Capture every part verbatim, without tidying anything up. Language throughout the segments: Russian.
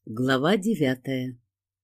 Глава девятая.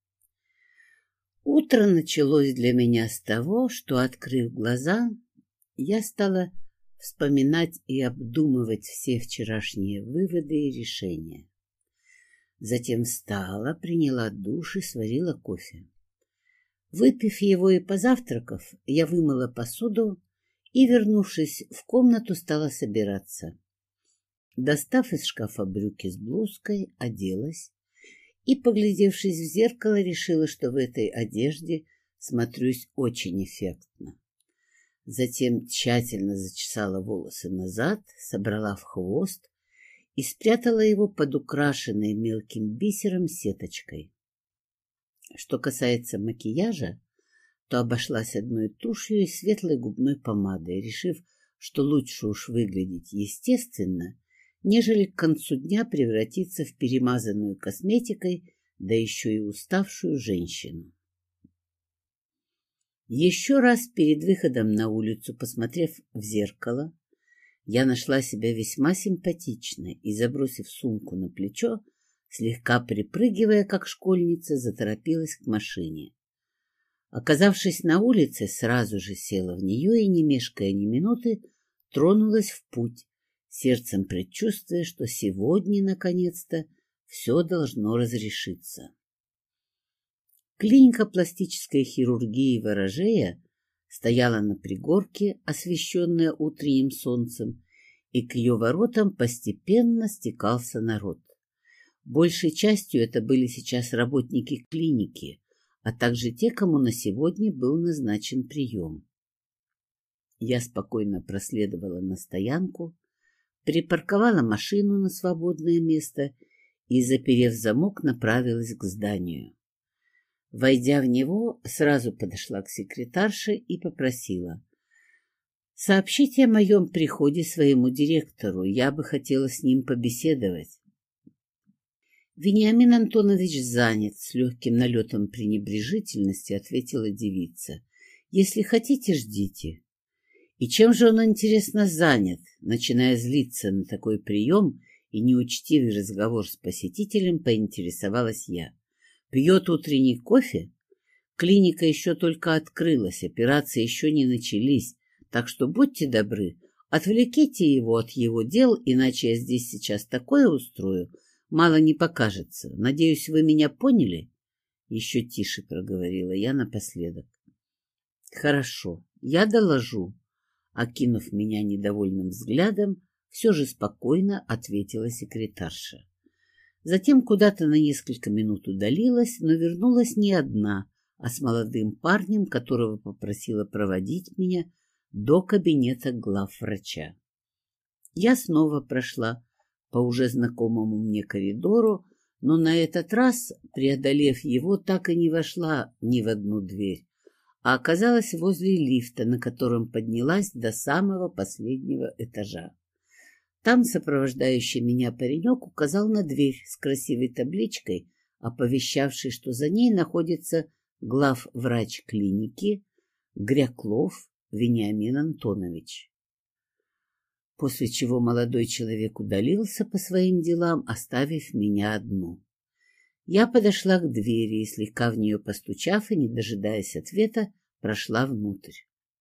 Утро началось для меня с того, что, открыв глаза, я стала вспоминать и обдумывать все вчерашние выводы и решения. Затем встала, приняла душ и сварила кофе. Выпив его и позавтракав, я вымыла посуду и, вернувшись в комнату, стала собираться. Достав из шкафа брюки с блузкой, оделась и, поглядевшись в зеркало, решила, что в этой одежде смотрюсь очень эффектно. Затем тщательно зачесала волосы назад, собрала в хвост и спрятала его под украшенной мелким бисером сеточкой. Что касается макияжа, то обошлась одной тушью и светлой губной помадой, решив, что лучше уж выглядеть естественно, нежели к концу дня превратиться в перемазанную косметикой, да еще и уставшую женщину. Еще раз перед выходом на улицу, посмотрев в зеркало, я нашла себя весьма симпатичной и, забросив сумку на плечо, слегка припрыгивая, как школьница, заторопилась к машине. Оказавшись на улице, сразу же села в нее и, не мешкая ни минуты, тронулась в путь, сердцем предчувствуя, что сегодня, наконец-то, все должно разрешиться. Клиника пластической хирургии Ворожея стояла на пригорке, освещенная утренним солнцем, и к ее воротам постепенно стекался народ. Большей частью это были сейчас работники клиники, а также те, кому на сегодня был назначен прием. Я спокойно проследовала на стоянку, припарковала машину на свободное место и, заперев замок, направилась к зданию. Войдя в него, сразу подошла к секретарше и попросила: «Сообщите о моем приходе своему директору, я бы хотела с ним побеседовать». «Вениамин Антонович занят», — с легким налетом пренебрежительности ответила девица. «Если хотите, ждите». «И чем же он, интересно, занят?» Начиная злиться на такой прием и неучтивый разговор с посетителем, поинтересовалась я. «Пьет утренний кофе? Клиника еще только открылась, операции еще не начались, так что будьте добры, отвлеките его от его дел, иначе я здесь сейчас такое устрою, мало не покажется. Надеюсь, вы меня поняли?» Еще тише проговорила я напоследок. «Хорошо, я доложу». Окинув меня недовольным взглядом, все же спокойно ответила секретарша. Затем куда-то на несколько минут удалилась, но вернулась не одна, а с молодым парнем, которого попросила проводить меня до кабинета главврача. Я снова прошла по уже знакомому мне коридору, но на этот раз, преодолев его, так и не вошла ни в одну дверь, а оказалась возле лифта, на котором поднялась до самого последнего этажа. Там сопровождающий меня паренек указал на дверь с красивой табличкой, оповещавшей, что за ней находится главврач клиники Гряклов Вениамин Антонович. После чего молодой человек удалился по своим делам, оставив меня одну. Я подошла к двери и, слегка в нее постучав и не дожидаясь ответа, прошла внутрь.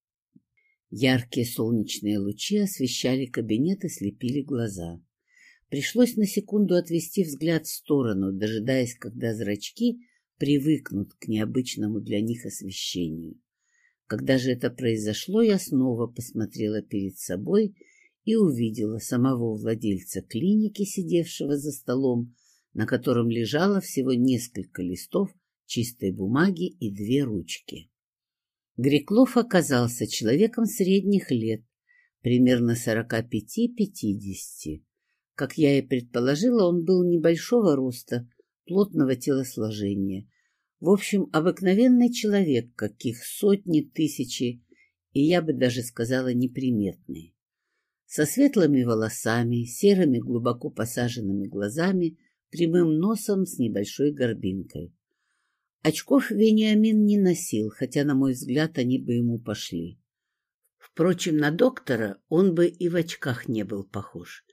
Яркие солнечные лучи освещали кабинет и слепили глаза. Пришлось на секунду отвести взгляд в сторону, дожидаясь, когда зрачки привыкнут к необычному для них освещению. Когда же это произошло, я снова посмотрела перед собой и увидела самого владельца клиники, сидевшего за столом, на котором лежало всего несколько листов чистой бумаги и две ручки. Гряклов оказался человеком средних лет, примерно сорока пяти-пятидесяти. Как я и предположила, он был небольшого роста, плотного телосложения. В общем, обыкновенный человек, каких сотни, тысячи, и я бы даже сказала неприметный. Со светлыми волосами, серыми глубоко посаженными глазами, прямым носом с небольшой горбинкой. Очков Вениамин не носил, хотя, на мой взгляд, они бы ему пошли. Впрочем, на доктора он бы и в очках не был похож.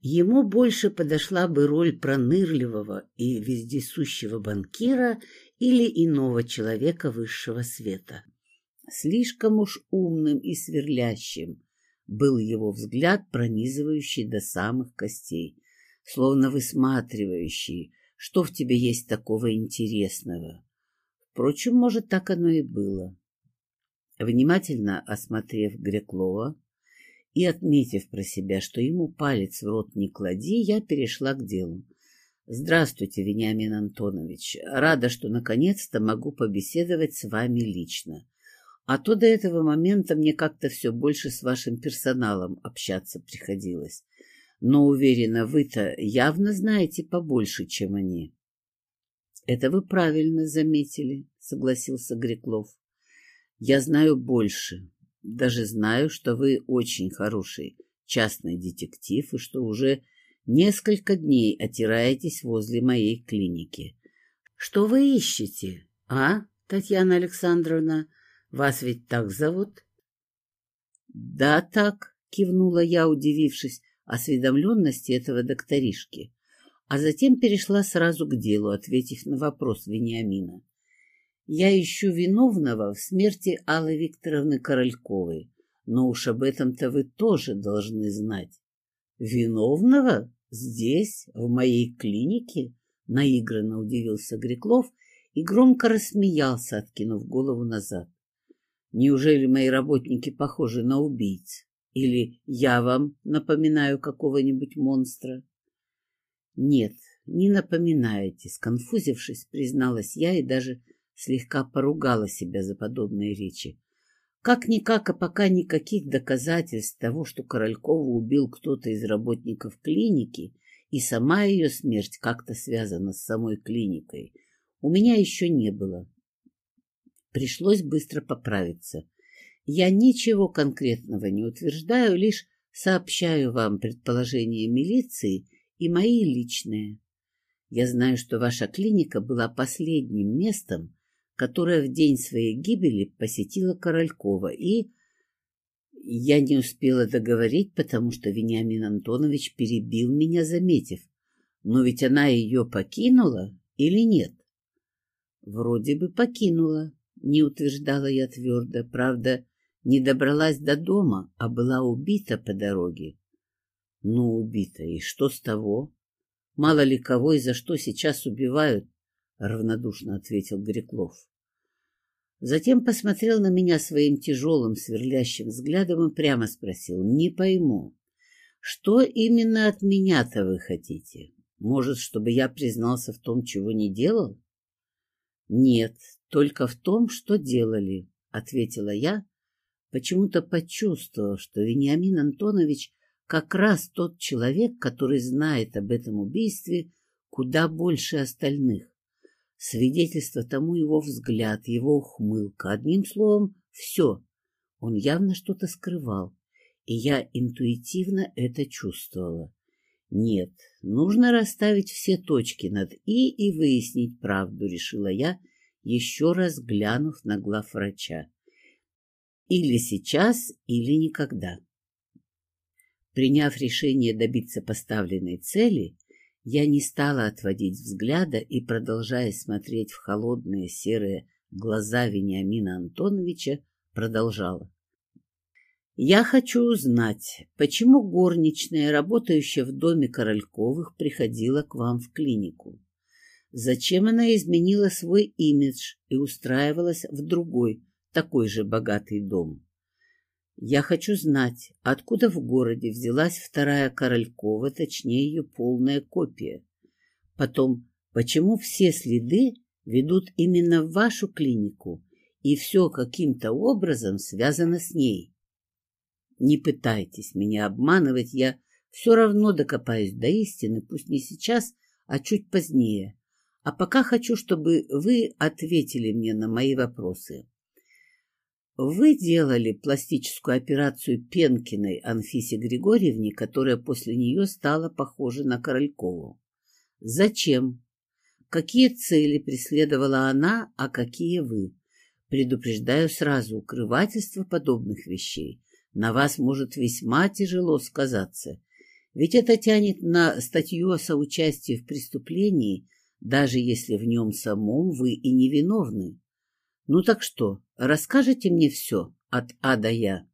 Ему больше подошла бы роль пронырливого и вездесущего банкира или иного человека высшего света. Слишком уж умным и сверлящим был его взгляд, пронизывающий до самых костей, словно высматривающий, что в тебе есть такого интересного. Впрочем, может, так оно и было. Внимательно осмотрев Греклова и отметив про себя, что ему палец в рот не клади, я перешла к делу. «Здравствуйте, Вениамин Антонович. Рада, что наконец-то могу побеседовать с вами лично. А то до этого момента мне как-то все больше с вашим персоналом общаться приходилось. Но, уверена, вы-то явно знаете побольше, чем они». «Это вы правильно заметили», — согласился Греклов. «Я знаю больше. Даже знаю, что вы очень хороший частный детектив и что уже несколько дней отираетесь возле моей клиники. Что вы ищете, а, Татьяна Александровна? Вас ведь так зовут?» «Да, так», — кивнула я, удивившись осведомленности этого докторишки, а затем перешла сразу к делу, ответив на вопрос Вениамина. «Я ищу виновного в смерти Аллы Викторовны Корольковой, но уж об этом-то вы тоже должны знать». «Виновного? Здесь, в моей клинике?» — наигранно удивился Греклов и громко рассмеялся, откинув голову назад. «Неужели мои работники похожи на убийц? Или я вам напоминаю какого-нибудь монстра?» «Нет, не напоминаете», — сконфузившись, призналась я и даже слегка поругала себя за подобные речи. Как-никак, а пока никаких доказательств того, что Королькову убил кто-то из работников клиники, и сама ее смерть как-то связана с самой клиникой, у меня еще не было. Пришлось быстро поправиться. Я ничего конкретного не утверждаю, лишь сообщаю вам предположения милиции и мои личные. Я знаю, что ваша клиника была последним местом, которое в день своей гибели посетила Королькова, и... Я не успела договорить, потому что Вениамин Антонович перебил меня, заметив. Но ведь она ее покинула или нет? Вроде бы покинула, не утверждала я твердо. Правда, не добралась до дома, а была убита по дороге. Ну, убита, и что с того? Мало ли кого и за что сейчас убивают, — равнодушно ответил Греклов. Затем посмотрел на меня своим тяжелым сверлящим взглядом и прямо спросил: «Не пойму, что именно от меня-то вы хотите? Может, чтобы я признался в том, чего не делал?» «Нет, только в том, что делали», — ответила я, почему-то почувствовав, что Вениамин Антонович как раз тот человек, который знает об этом убийстве куда больше остальных. Свидетельство тому его взгляд, его ухмылка. Одним словом, все. Он явно что-то скрывал, и я интуитивно это чувствовала. Нет, нужно расставить все точки над «и» и выяснить правду, решила я, еще раз глянув на главврача. Или сейчас, или никогда. Приняв решение добиться поставленной цели, я не стала отводить взгляда и, продолжая смотреть в холодные серые глаза Вениамина Антоновича, продолжала. «Я хочу узнать, почему горничная, работающая в доме Корольковых, приходила к вам в клинику? Зачем она изменила свой имидж и устраивалась в другой, такой же богатый дом? Я хочу знать, откуда в городе взялась вторая Королькова, точнее ее полная копия. Потом, почему все следы ведут именно в вашу клинику, и все каким-то образом связано с ней? Не пытайтесь меня обманывать, я все равно докопаюсь до истины, пусть не сейчас, а чуть позднее. А пока хочу, чтобы вы ответили мне на мои вопросы. Вы делали пластическую операцию Пенкиной Анфисе Григорьевне, которая после нее стала похожа на Королькову. Зачем? Какие цели преследовала она, а какие вы? Предупреждаю сразу, укрывательство подобных вещей на вас может весьма тяжело сказаться. Ведь это тянет на статью о соучастии в преступлении, даже если в нем самом вы и невиновны. Ну так что, расскажете мне все от А до Я?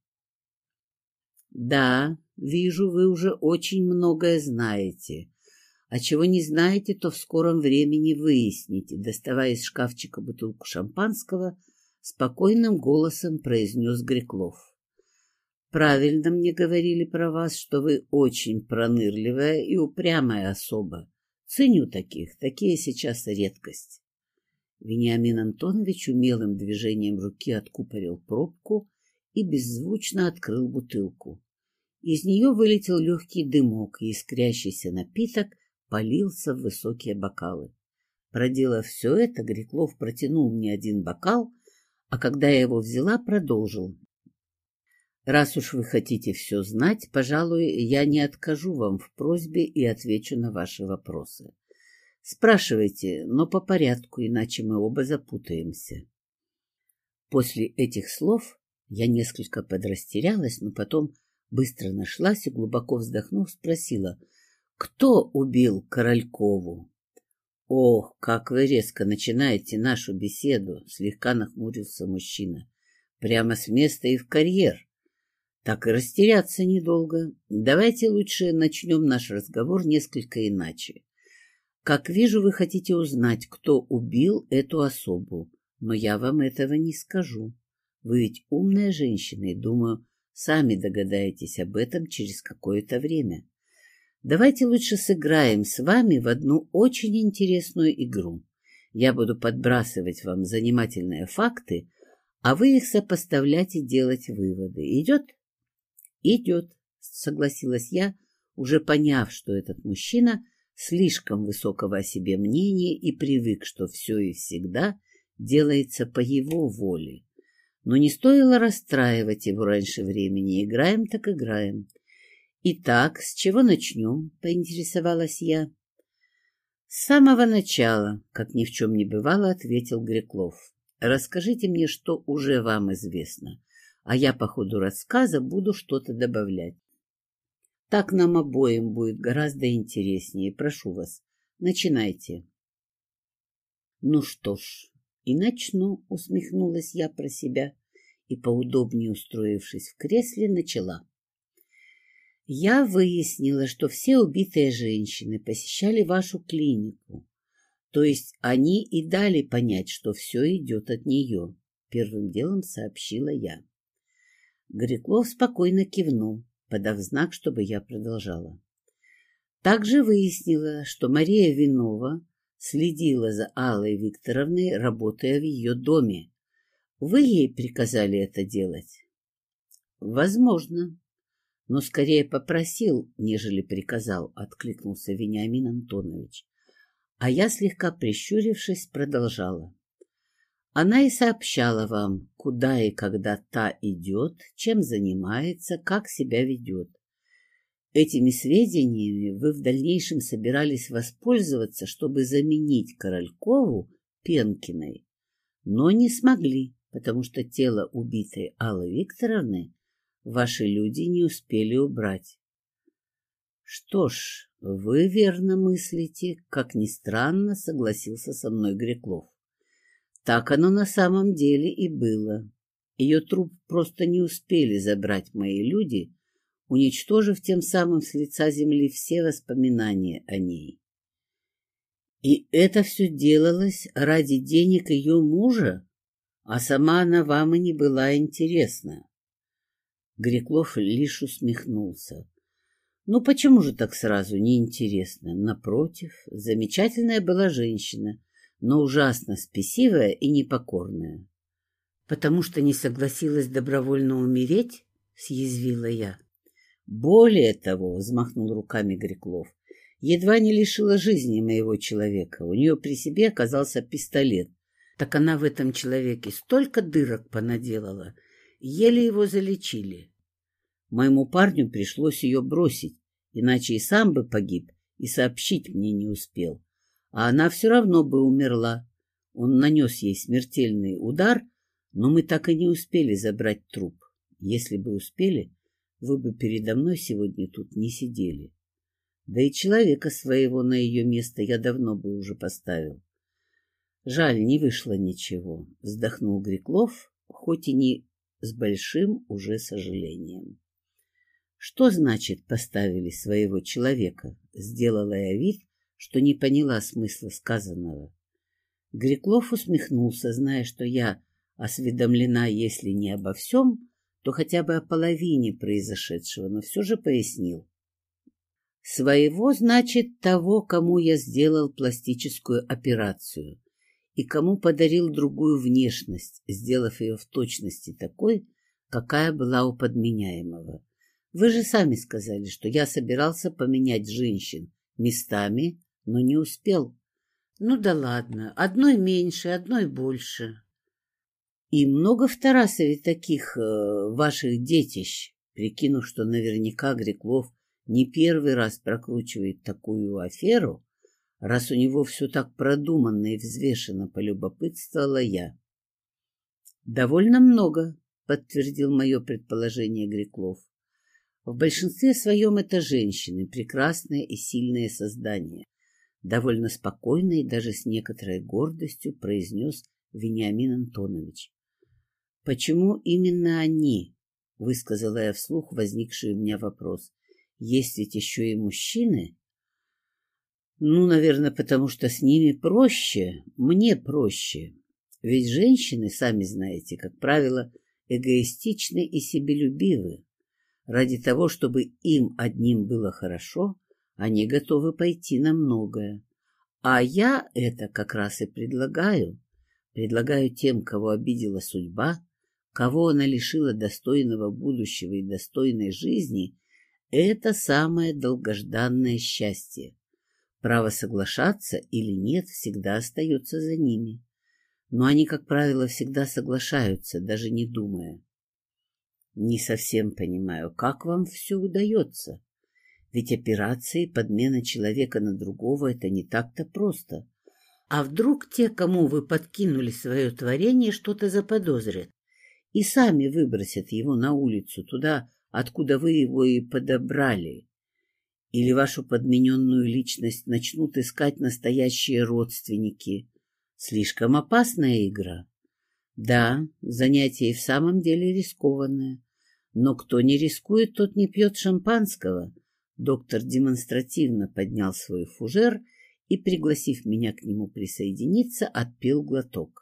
Да, вижу, вы уже очень многое знаете. А чего не знаете, то в скором времени выясните, доставая из шкафчика бутылку шампанского, спокойным голосом произнес Греклов. Правильно мне говорили про вас, что вы очень пронырливая и упрямая особа. Ценю таких, такие сейчас редкость. Вениамин Антонович умелым движением руки откупорил пробку и беззвучно открыл бутылку. Из нее вылетел легкий дымок, и искрящийся напиток полился в высокие бокалы. Проделав все это, Греклов протянул мне один бокал, а когда я его взяла, продолжил. Раз уж вы хотите все знать, пожалуй, я не откажу вам в просьбе и отвечу на ваши вопросы. Спрашивайте, но по порядку, иначе мы оба запутаемся. После этих слов я несколько подрастерялась, но потом быстро нашлась и, глубоко вздохнув, спросила, кто убил Королькову? Ох, как вы резко начинаете нашу беседу, слегка нахмурился мужчина. Прямо с места и в карьер. Так и растеряться недолго. Давайте лучше начнем наш разговор несколько иначе. Как вижу, вы хотите узнать, кто убил эту особу, но я вам этого не скажу. Вы ведь умная женщина, и, думаю, сами догадаетесь об этом через какое-то время. Давайте лучше сыграем с вами в одну очень интересную игру. Я буду подбрасывать вам занимательные факты, а вы их сопоставлять и делать выводы. Идет? Идет, согласилась я, уже поняв, что этот мужчина слишком высокого о себе мнения и привык, что все и всегда делается по его воле. Но не стоило расстраивать его раньше времени. Играем так играем. Итак, с чего начнем? Поинтересовалась я. С самого начала, как ни в чем не бывало, ответил Греклов. Расскажите мне, что уже вам известно, а я по ходу рассказа буду что-то добавлять. Так нам обоим будет гораздо интереснее. Прошу вас, начинайте. Ну что ж, и начну, усмехнулась я про себя и, поудобнее устроившись в кресле, начала. Я выяснила, что все убитые женщины посещали вашу клинику, то есть они и дали понять, что все идет от нее, первым делом сообщила я. Греклов спокойно кивнул, подав знак, чтобы я продолжала. Также выяснила, что Мария Винова следила за Аллой Викторовной, работая в ее доме. Вы ей приказали это делать? Возможно, но скорее попросил, нежели приказал, откликнулся Вениамин Антонович. А я, слегка прищурившись, продолжала. Она и сообщала вам, куда и когда та идет, чем занимается, как себя ведет. Этими сведениями вы в дальнейшем собирались воспользоваться, чтобы заменить Королькову Пенкиной, но не смогли, потому что тело убитой Аллы Викторовны ваши люди не успели убрать. Что ж, вы верно мыслите, как ни странно, согласился со мной Греклов. Так оно на самом деле и было. Ее труп просто не успели забрать мои люди, уничтожив тем самым с лица земли все воспоминания о ней. И это все делалось ради денег ее мужа, а сама она вам и не была интересна. Греклов лишь усмехнулся. Ну почему же так сразу неинтересно? Напротив, замечательная была женщина, но ужасно спесивая и непокорная. Потому что не согласилась добровольно умереть, съязвила я. Более того, взмахнул руками Греклов, едва не лишила жизни моего человека. У нее при себе оказался пистолет. Так она в этом человеке столько дырок понаделала, еле его залечили. Моему парню пришлось ее бросить, иначе и сам бы погиб, и сообщить мне не успел. А она все равно бы умерла. Он нанес ей смертельный удар, но мы так и не успели забрать труп. Если бы успели, вы бы передо мной сегодня тут не сидели. Да и человека своего на ее место я давно бы уже поставил. Жаль, не вышло ничего, вздохнул Греклов, хоть и не с большим уже сожалением. Что значит поставили своего человека? Сделала я вид, что не поняла смысла сказанного. Греклов усмехнулся, зная, что я осведомлена, если не обо всем, то хотя бы о половине произошедшего, но все же пояснил. Своего, значит, того, кому я сделал пластическую операцию и кому подарил другую внешность, сделав ее в точности такой, какая была у подменяемого. Вы же сами сказали, что я собирался поменять женщин местами, но не успел. Ну да ладно, одной меньше, одной больше. И много в Тарасове таких э, ваших детищ, прикинув, что наверняка Греклов не первый раз прокручивает такую аферу, раз у него все так продуманно и взвешенно, полюбопытствовала я. «Довольно много», — подтвердил мое предположение Греклов. «В большинстве своем это женщины, прекрасные и сильные создания», — довольно спокойно и даже с некоторой гордостью произнес Вениамин Антонович. «Почему именно они?» — высказала я вслух возникший у меня вопрос. «Есть ведь еще и мужчины?» «Ну, наверное, потому что с ними проще, мне проще. Ведь женщины, сами знаете, как правило, эгоистичны и себелюбивы. Ради того, чтобы им одним было хорошо, они готовы пойти на многое. А я это как раз и предлагаю. Предлагаю тем, кого обидела судьба, кого она лишила достойного будущего и достойной жизни, это самое долгожданное счастье. Право соглашаться или нет всегда остается за ними. Но они, как правило, всегда соглашаются, даже не думая. Не совсем понимаю, как вам все удается. Ведь операции, подмена человека на другого — это не так-то просто. А вдруг те, кому вы подкинули свое творение, что-то заподозрят и сами выбросят его на улицу, туда, откуда вы его и подобрали? Или вашу подмененную личность начнут искать настоящие родственники? Слишком опасная игра. Да, занятие и в самом деле рискованное. Но кто не рискует, тот не пьет шампанского. Доктор демонстративно поднял свой фужер и, пригласив меня к нему присоединиться, отпил глоток.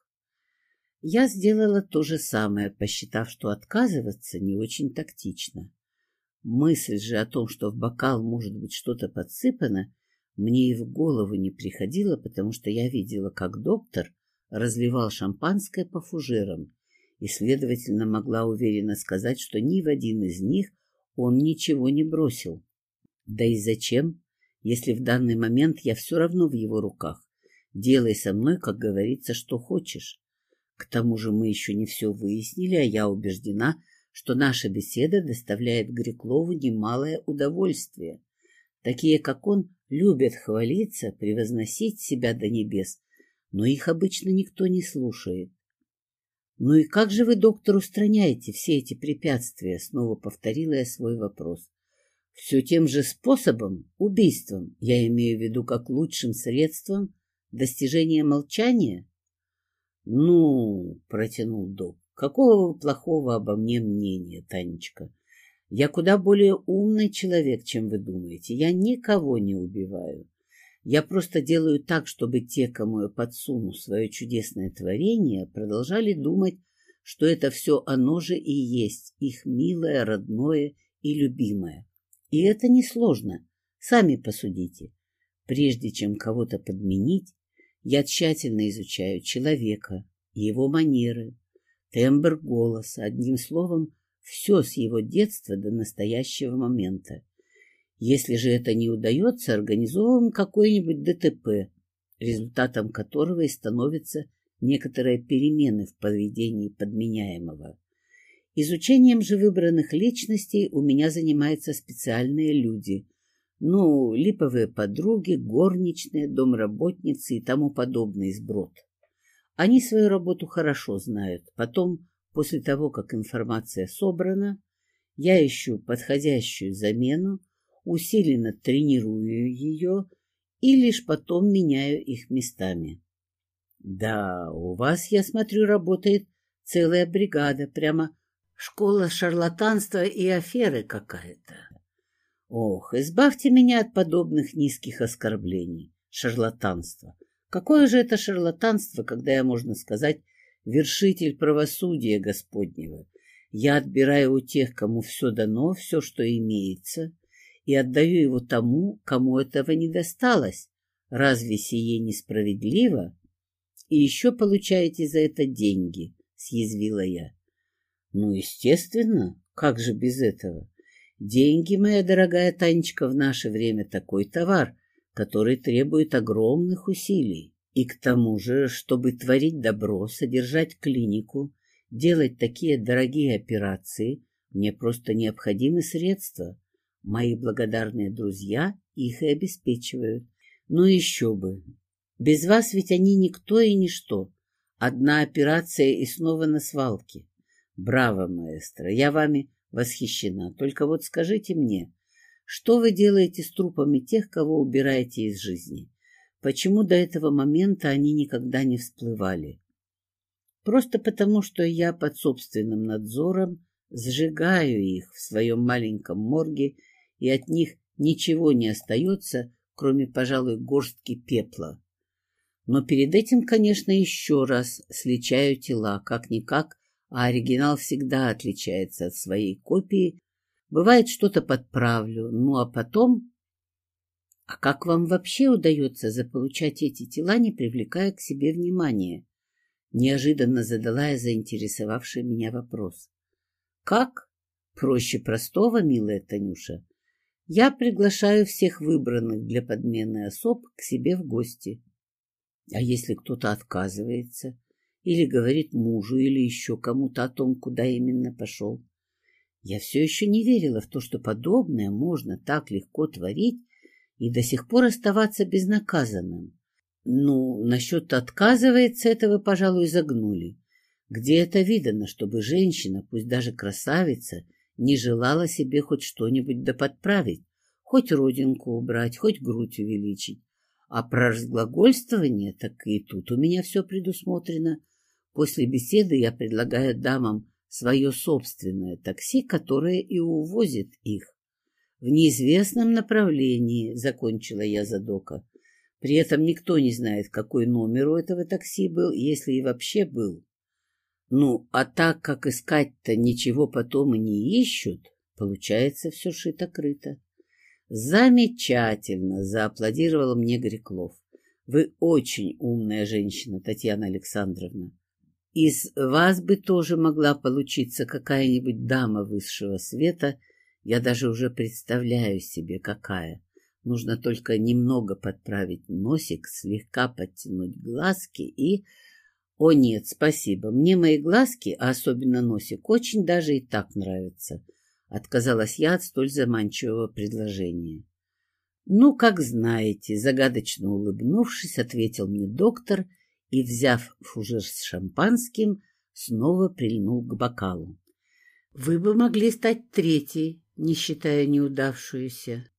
Я сделала то же самое, посчитав, что отказываться не очень тактично. Мысль же о том, что в бокал может быть что-то подсыпано, мне и в голову не приходила, потому что я видела, как доктор разливал шампанское по фужерам, и, следовательно, могла уверенно сказать, что ни в один из них он ничего не бросил. Да и зачем, если в данный момент я все равно в его руках? Делай со мной, как говорится, что хочешь. К тому же мы еще не все выяснили, а я убеждена, что наша беседа доставляет Греклову немалое удовольствие. Такие, как он, любят хвалиться, превозносить себя до небес, но их обычно никто не слушает. «Ну и как же вы, доктор, устраняете все эти препятствия?» — снова повторила я свой вопрос. «Все тем же способом, убийством, я имею в виду как лучшим средством достижения молчания?» «Ну, — протянул док, — какого вы плохого обо мне мнения, Танечка? Я куда более умный человек, чем вы думаете. Я никого не убиваю. Я просто делаю так, чтобы те, кому я подсуну свое чудесное творение, продолжали думать, что это все оно же и есть, их милое, родное и любимое. И это несложно. Сами посудите. Прежде чем кого-то подменить, я тщательно изучаю человека, его манеры, тембр голоса, одним словом, все с его детства до настоящего момента. Если же это не удается, организовываем какой-нибудь ДТП, результатом которого и становятся некоторые перемены в поведении подменяемого. Изучением же выбранных личностей у меня занимаются специальные люди, ну, липовые подруги, горничные, домработницы и тому подобный сброд. Они свою работу хорошо знают. Потом, после того, как информация собрана, я ищу подходящую замену, усиленно тренирую ее и лишь потом меняю их местами. Да, у вас, я смотрю, работает целая бригада, прямо школа шарлатанства и аферы какая-то. Ох, избавьте меня от подобных низких оскорблений. Шарлатанство. Какое же это шарлатанство, когда я, можно сказать, вершитель правосудия Господнего? Я отбираю у тех, кому все дано, все, что имеется, и отдаю его тому, кому этого не досталось. Разве сие несправедливо? И еще получаете за это деньги, съязвила я. Ну, естественно, как же без этого? Деньги, моя дорогая Танечка, в наше время такой товар, который требует огромных усилий. И к тому же, чтобы творить добро, содержать клинику, делать такие дорогие операции, мне просто необходимы средства. Мои благодарные друзья их и обеспечивают. Ну еще бы. Без вас ведь они никто и ничто. Одна операция и снова на свалке. Браво, маэстро, я вами восхищена. Только вот скажите мне, что вы делаете с трупами тех, кого убираете из жизни? Почему до этого момента они никогда не всплывали? Просто потому, что я под собственным надзором сжигаю их в своем маленьком морге, и от них ничего не остается, кроме, пожалуй, горстки пепла. Но перед этим, конечно, еще раз сличаю тела, как-никак, а оригинал всегда отличается от своей копии. Бывает, что-то подправлю, ну а потом... А как вам вообще удается заполучать эти тела, не привлекая к себе внимания? Неожиданно задала я заинтересовавший меня вопрос. Как? Проще простого, милая Танюша. Я приглашаю всех выбранных для подмены особ к себе в гости. А если кто-то отказывается или говорит мужу или еще кому-то о том, куда именно пошел? Я все еще не верила в то, что подобное можно так легко творить и до сих пор оставаться безнаказанным. Ну, насчет отказывается этого, пожалуй, загнули. Где это видано, чтобы женщина, пусть даже красавица, не желала себе хоть что-нибудь да подправить, хоть родинку убрать, хоть грудь увеличить? А про разглагольствование, так и тут у меня все предусмотрено. После беседы я предлагаю дамам свое собственное такси, которое и увозит их. В неизвестном направлении, закончила я за Дока. При этом никто не знает, какой номер у этого такси был, если и вообще был. Ну, а так как искать-то ничего потом и не ищут, получается все шито-крыто. Замечательно, зааплодировал мне Греклов. Вы очень умная женщина, Татьяна Александровна. Из вас бы тоже могла получиться какая-нибудь дама высшего света. Я даже уже представляю себе, какая. Нужно только немного подправить носик, слегка подтянуть глазки и... О нет, спасибо, мне мои глазки, а особенно носик, очень даже и так нравятся. Отказалась я от столь заманчивого предложения. Ну, как знаете, загадочно улыбнувшись, ответил мне доктор и, взяв фужер с шампанским, снова прильнул к бокалу. Вы бы могли стать третьей, не считая неудавшуюся.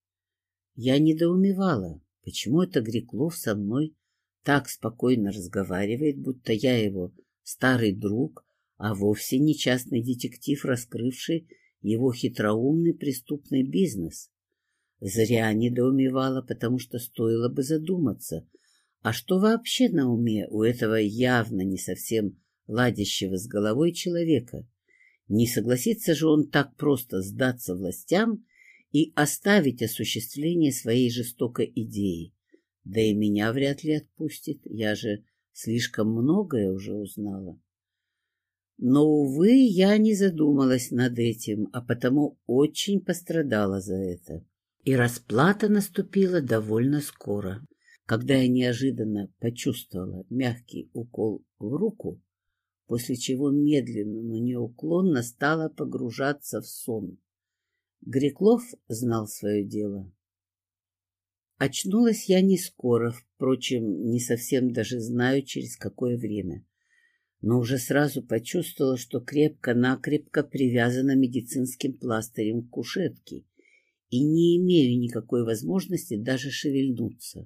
Я недоумевала, почему это Греклов со мной так спокойно разговаривает, будто я его старый друг, а вовсе не частный детектив, раскрывший его хитроумный преступный бизнес. Зря недоумевала, потому что стоило бы задуматься, а что вообще на уме у этого явно не совсем ладящего с головой человека? Не согласится же он так просто сдаться властям и оставить осуществление своей жестокой идеи. Да и меня вряд ли отпустит, я же слишком многое уже узнала. Но, увы, я не задумалась над этим, а потому очень пострадала за это. И расплата наступила довольно скоро. Когда я неожиданно почувствовала мягкий укол в руку, после чего медленно, но неуклонно стала погружаться в сон. Греклов знал свое дело. Очнулась я не скоро, впрочем, не совсем даже знаю, через какое время. Но уже сразу почувствовала, что крепко-накрепко привязана медицинским пластырем к кушетке, и не имею никакой возможности даже шевельнуться.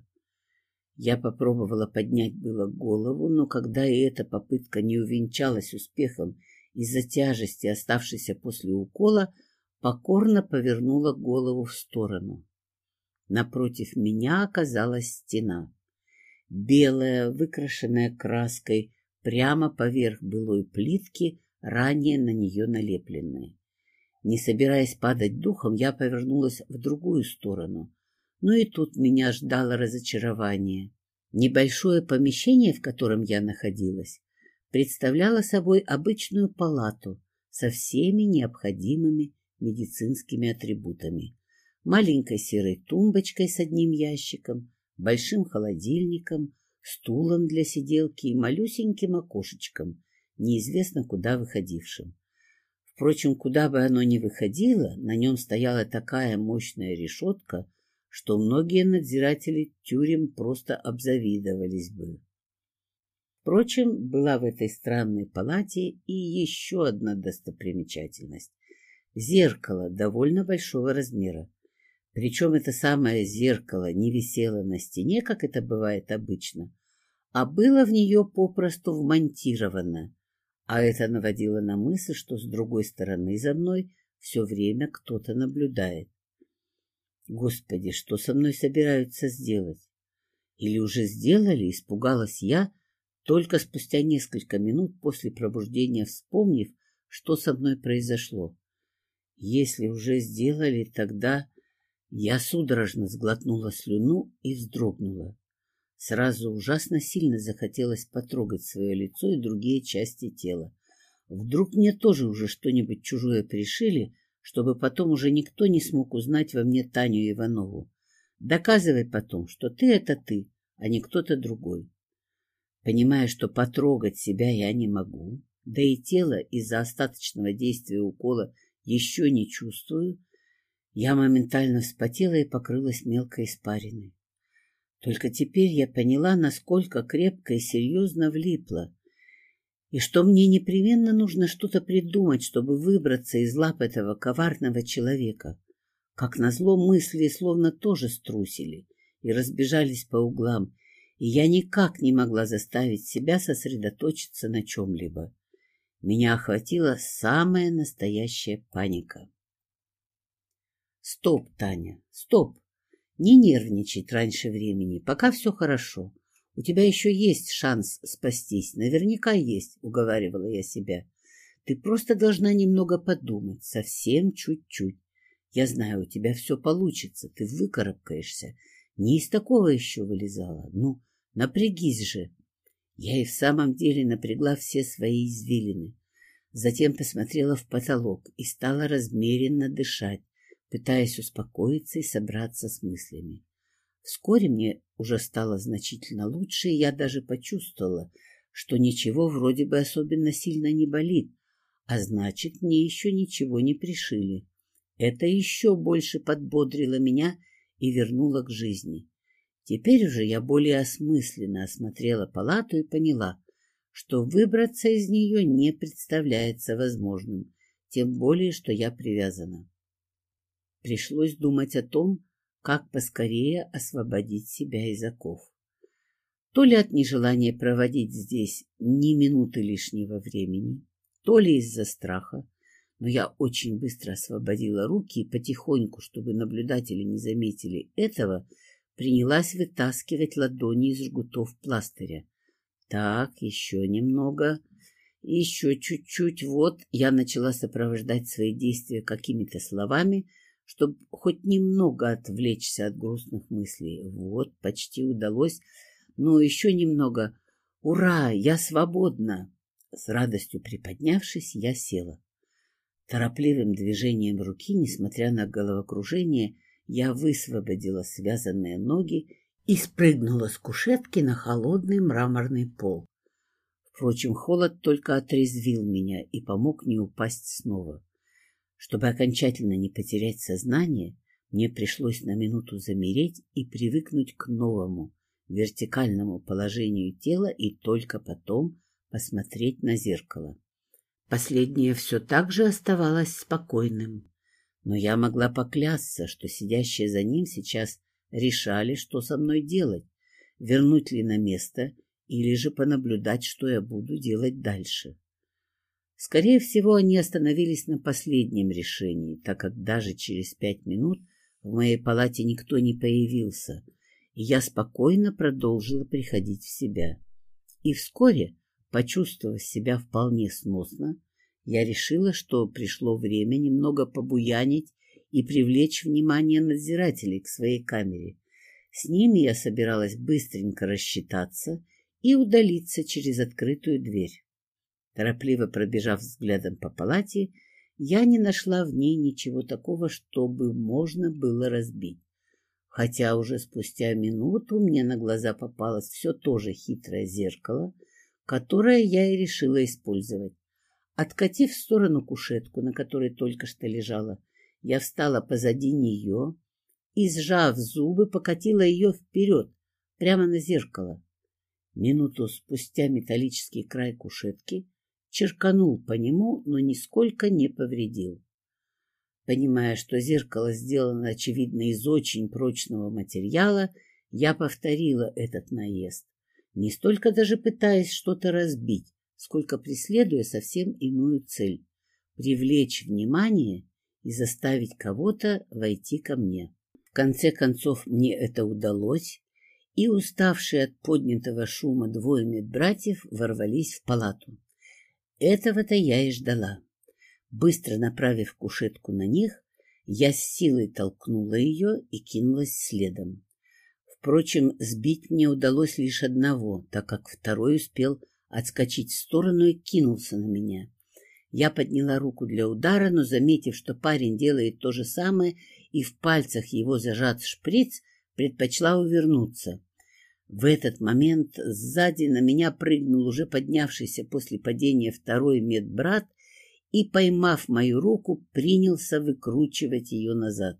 Я попробовала поднять было голову, но когда и эта попытка не увенчалась успехом из-за тяжести, оставшейся после укола, покорно повернула голову в сторону. Напротив меня оказалась стена. Белая, выкрашенная краской, прямо поверх былой плитки, ранее на нее налепленной. Не собираясь падать духом, я повернулась в другую сторону. Но и тут меня ждало разочарование. Небольшое помещение, в котором я находилась, представляло собой обычную палату со всеми необходимыми медицинскими атрибутами. Маленькой серой тумбочкой с одним ящиком, большим холодильником, стулом для сиделки и малюсеньким окошечком, неизвестно куда выходившим. Впрочем, куда бы оно ни выходило, на нем стояла такая мощная решетка, что многие надзиратели тюрем просто обзавидовались бы. Впрочем, была в этой странной палате и еще одна достопримечательность — зеркало довольно большого размера. Причем это самое зеркало не висело на стене, как это бывает обычно, а было в нее попросту вмонтировано, а это наводило на мысль, что с другой стороны за мной все время кто-то наблюдает. Господи, что со мной собираются сделать? Или уже сделали, испугалась я, только спустя несколько минут после пробуждения вспомнив, что со мной произошло. Если уже сделали, тогда... Я судорожно сглотнула слюну и вздрогнула. Сразу ужасно сильно захотелось потрогать свое лицо и другие части тела. Вдруг мне тоже уже что-нибудь чужое пришили, чтобы потом уже никто не смог узнать во мне Таню Иванову. Доказывай потом, что ты — это ты, а не кто-то другой. Понимая, что потрогать себя я не могу, да и тело из-за остаточного действия укола еще не чувствую, я моментально вспотела и покрылась мелкой испариной. Только теперь я поняла, насколько крепко и серьезно влипла, и что мне непременно нужно что-то придумать, чтобы выбраться из лап этого коварного человека. Как назло, мысли словно тоже струсили и разбежались по углам, и я никак не могла заставить себя сосредоточиться на чем-либо. Меня охватила самая настоящая паника. Стоп, Таня, стоп! Не нервничать раньше времени, пока все хорошо. У тебя еще есть шанс спастись, наверняка есть, уговаривала я себя. Ты просто должна немного подумать, совсем чуть-чуть. Я знаю, у тебя все получится, ты выкарабкаешься. Не из такого еще вылезала. Ну, напрягись же. Я и в самом деле напрягла все свои извилины. Затем посмотрела в потолок и стала размеренно дышать, пытаясь успокоиться и собраться с мыслями. Вскоре мне уже стало значительно лучше, и я даже почувствовала, что ничего вроде бы особенно сильно не болит, а значит, мне еще ничего не пришили. Это еще больше подбодрило меня и вернуло к жизни. Теперь уже я более осмысленно осмотрела палату и поняла, что выбраться из нее не представляется возможным, тем более, что я привязана. Пришлось думать о том, как поскорее освободить себя из оков. То ли от нежелания проводить здесь ни минуты лишнего времени, то ли из-за страха, но я очень быстро освободила руки и потихоньку, чтобы наблюдатели не заметили этого, принялась вытаскивать ладони из жгутов пластыря. Так, еще немного, еще чуть-чуть. Вот я начала сопровождать свои действия какими-то словами, чтобы хоть немного отвлечься от грустных мыслей. Вот, почти удалось, но еще немного. Ура, я свободна! С радостью приподнявшись, я села. Торопливым движением руки, несмотря на головокружение, я высвободила связанные ноги и спрыгнула с кушетки на холодный мраморный пол. Впрочем, холод только отрезвил меня и помог не упасть снова. Чтобы окончательно не потерять сознание, мне пришлось на минуту замереть и привыкнуть к новому, вертикальному положению тела и только потом посмотреть на зеркало. Последнее все так же оставалось спокойным. Но я могла поклясться, что сидящие за ним сейчас решали, что со мной делать, вернуть ли на место или же понаблюдать, что я буду делать дальше. Скорее всего, они остановились на последнем решении, так как даже через пять минут в моей палате никто не появился, и я спокойно продолжила приходить в себя. И вскоре, почувствовав себя вполне сносно, я решила, что пришло время немного побуянить и привлечь внимание надзирателей к своей камере. С ними я собиралась быстренько рассчитаться и удалиться через открытую дверь. Торопливо пробежав взглядом по палате, я не нашла в ней ничего такого, чтобы можно было разбить. Хотя уже спустя минуту мне на глаза попалось все то же хитрое зеркало, которое я и решила использовать. Откатив в сторону кушетку, на которой только что лежала, я встала позади нее и, сжав зубы, покатила ее вперед, прямо на зеркало. Минуту спустя металлический край кушетки черканул по нему, но нисколько не повредил. Понимая, что зеркало сделано, очевидно, из очень прочного материала, я повторила этот наезд, не столько даже пытаясь что-то разбить, сколько преследуя совсем иную цель — привлечь внимание и заставить кого-то войти ко мне. В конце концов мне это удалось, и уставшие от поднятого шума двое медбратьев ворвались в палату. Этого-то я и ждала. Быстро направив кушетку на них, я с силой толкнула ее и кинулась следом. Впрочем, сбить мне удалось лишь одного, так как второй успел отскочить в сторону и кинулся на меня. Я подняла руку для удара, но, заметив, что парень делает то же самое и в пальцах его зажат шприц, предпочла увернуться. В этот момент сзади на меня прыгнул уже поднявшийся после падения второй медбрат и, поймав мою руку, принялся выкручивать ее назад.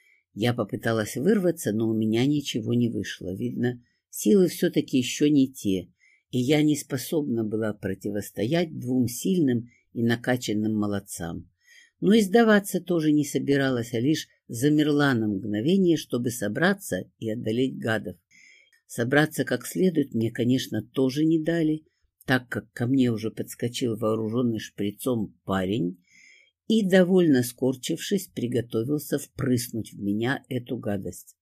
Я попыталась вырваться, но у меня ничего не вышло. Видно, силы все-таки еще не те, и я не способна была противостоять двум сильным и накачанным молодцам. Но и сдаваться тоже не собиралась, а лишь замерла на мгновение, чтобы собраться и одолеть гадов. Собраться как следует мне, конечно, тоже не дали, так как ко мне уже подскочил вооруженный шприцом парень и, довольно скорчившись, приготовился впрыснуть в меня эту гадость.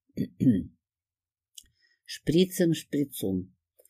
Шприцем-шприцом.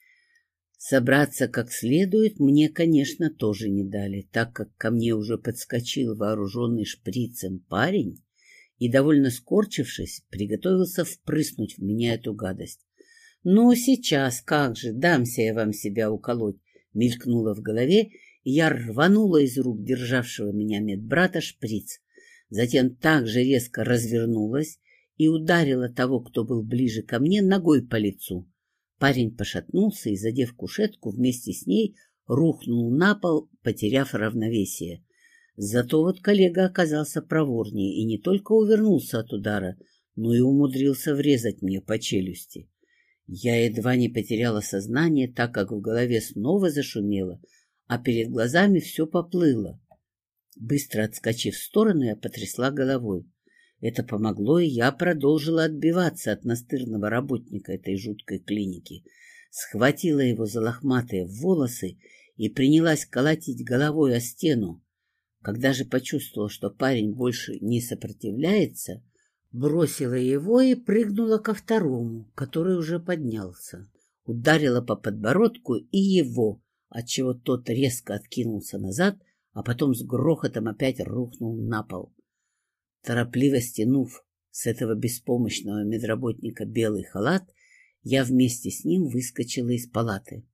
Собраться как следует мне, конечно, тоже не дали, так как ко мне уже подскочил вооруженный шприцем парень и, довольно скорчившись, приготовился впрыснуть в меня эту гадость. «Ну, сейчас, как же, дамся я вам себя уколоть!» мелькнуло в голове, и я рванула из рук державшего меня медбрата шприц. Затем так же резко развернулась и ударила того, кто был ближе ко мне, ногой по лицу. Парень пошатнулся и, задев кушетку, вместе с ней рухнул на пол, потеряв равновесие. Зато вот коллега оказался проворнее и не только увернулся от удара, но и умудрился врезать мне по челюсти. Я едва не потеряла сознание, так как в голове снова зашумело, а перед глазами все поплыло. Быстро отскочив в сторону, я потрясла головой. Это помогло, и я продолжила отбиваться от настырного работника этой жуткой клиники. Схватила его за лохматые волосы и принялась колотить головой о стену. Когда же почувствовала, что парень больше не сопротивляется, бросила его и прыгнула ко второму, который уже поднялся. Ударила по подбородку и его, отчего тот резко откинулся назад, а потом с грохотом опять рухнул на пол. Торопливо стянув с этого беспомощного медработника белый халат, я вместе с ним выскочила из палаты.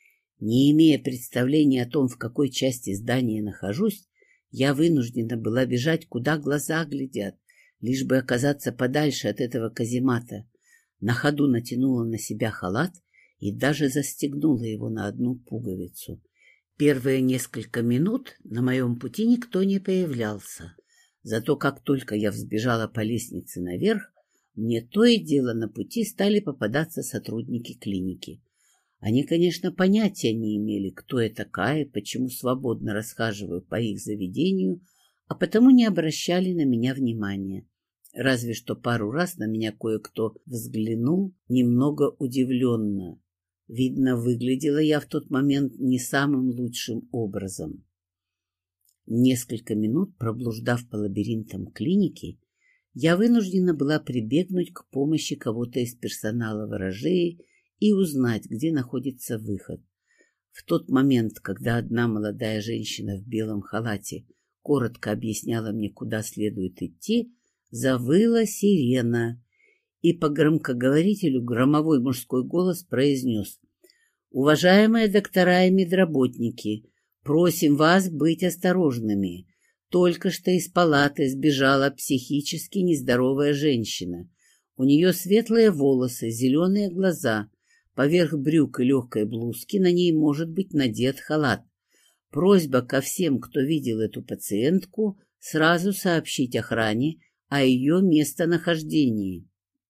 Не имея представления о том, в какой части здания нахожусь, я вынуждена была бежать, куда глаза глядят, лишь бы оказаться подальше от этого каземата. На ходу натянула на себя халат и даже застегнула его на одну пуговицу. Первые несколько минут на моем пути никто не появлялся. Зато как только я взбежала по лестнице наверх, мне то и дело на пути стали попадаться сотрудники клиники. Они, конечно, понятия не имели, кто я такая, почему свободно расхаживаю по их заведению, а потому не обращали на меня внимания. Разве что пару раз на меня кое-кто взглянул немного удивленно. Видно, выглядела я в тот момент не самым лучшим образом. Несколько минут, проблуждав по лабиринтам клиники, я вынуждена была прибегнуть к помощи кого-то из персонала ворожеи и узнать, где находится выход. В тот момент, когда одна молодая женщина в белом халате коротко объясняла мне, куда следует идти, завыла сирена, и по громкоговорителю громовой мужской голос произнес: «Уважаемые доктора и медработники, просим вас быть осторожными. Только что из палаты сбежала психически нездоровая женщина. У нее светлые волосы, зеленые глаза. Поверх брюк и легкой блузки на ней может быть надет халат. Просьба ко всем, кто видел эту пациентку, сразу сообщить охране о ее местонахождении».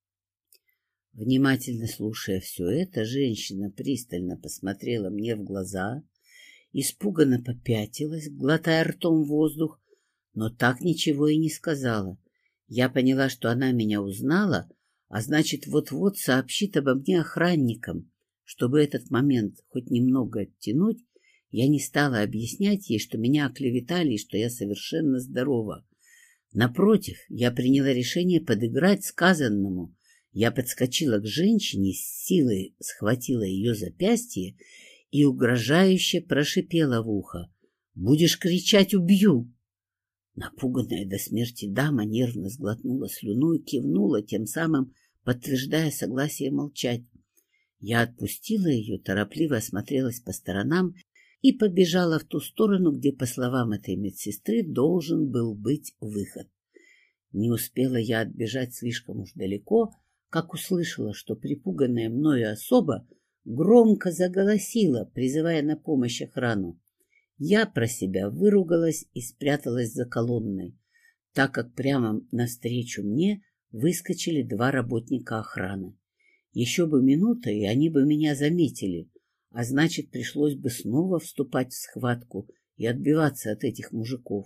Внимательно слушая все это, женщина пристально посмотрела мне в глаза, испуганно попятилась, глотая ртом воздух, но так ничего и не сказала. Я поняла, что она меня узнала, а значит, вот-вот сообщит обо мне охранникам. Чтобы этот момент хоть немного оттянуть, я не стала объяснять ей, что меня оклеветали и что я совершенно здорова. Напротив, я приняла решение подыграть сказанному. Я подскочила к женщине, с силой схватила ее запястье и угрожающе прошипела в ухо: «Будешь кричать — убью!» Напуганная до смерти дама нервно сглотнула слюну и кивнула, тем самым подтверждая согласие молчать. Я отпустила ее, торопливо осмотрелась по сторонам и побежала в ту сторону, где, по словам этой медсестры, должен был быть выход. Не успела я отбежать слишком уж далеко, как услышала, что припуганная мною особа громко заголосила, призывая на помощь охрану. Я про себя выругалась и спряталась за колонной, так как прямо навстречу мне выскочили два работника охраны. Еще бы минута, и они бы меня заметили, а значит, пришлось бы снова вступать в схватку и отбиваться от этих мужиков.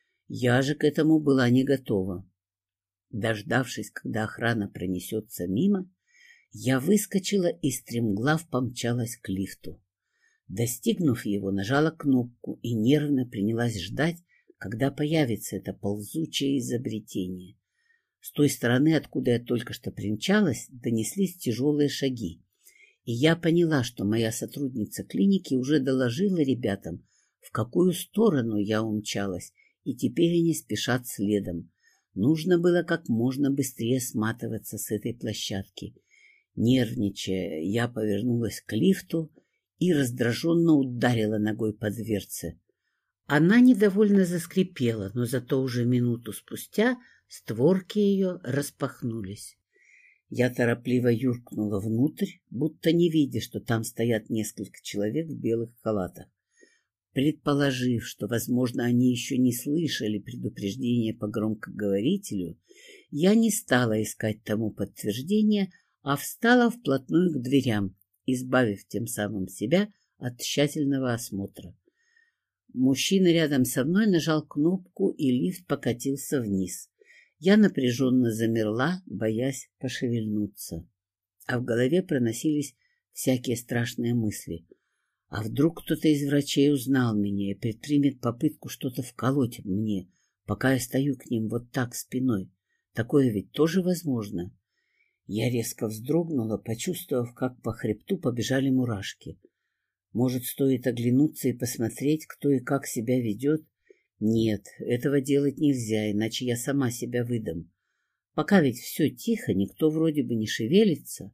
Я же к этому была не готова. Дождавшись, когда охрана пронесется мимо, я выскочила и стремглав помчалась к лифту. Достигнув его, нажала кнопку и нервно принялась ждать, когда появится это ползучее изобретение. С той стороны, откуда я только что примчалась, донеслись тяжелые шаги, и я поняла, что моя сотрудница клиники уже доложила ребятам, в какую сторону я умчалась, и теперь они спешат следом. Нужно было как можно быстрее сматываться с этой площадки. Нервничая, я повернулась к лифту и раздраженно ударила ногой по дверце. Она недовольно заскрипела, но зато уже минуту спустя створки ее распахнулись. Я торопливо юркнула внутрь, будто не видя, что там стоят несколько человек в белых халатах. Предположив, что, возможно, они еще не слышали предупреждения по громкоговорителю, я не стала искать тому подтверждения, а встала вплотную к дверям, избавив тем самым себя от тщательного осмотра. Мужчина рядом со мной нажал кнопку, и лифт покатился вниз. Я напряженно замерла, боясь пошевельнуться. А в голове проносились всякие страшные мысли. А вдруг кто-то из врачей узнал меня и предпримет попытку что-то вколоть мне, пока я стою к ним вот так спиной? Такое ведь тоже возможно. Я резко вздрогнула, почувствовав, как по хребту побежали мурашки. Может, стоит оглянуться и посмотреть, кто и как себя ведет? Нет, этого делать нельзя, иначе я сама себя выдам. Пока ведь все тихо, никто вроде бы не шевелится.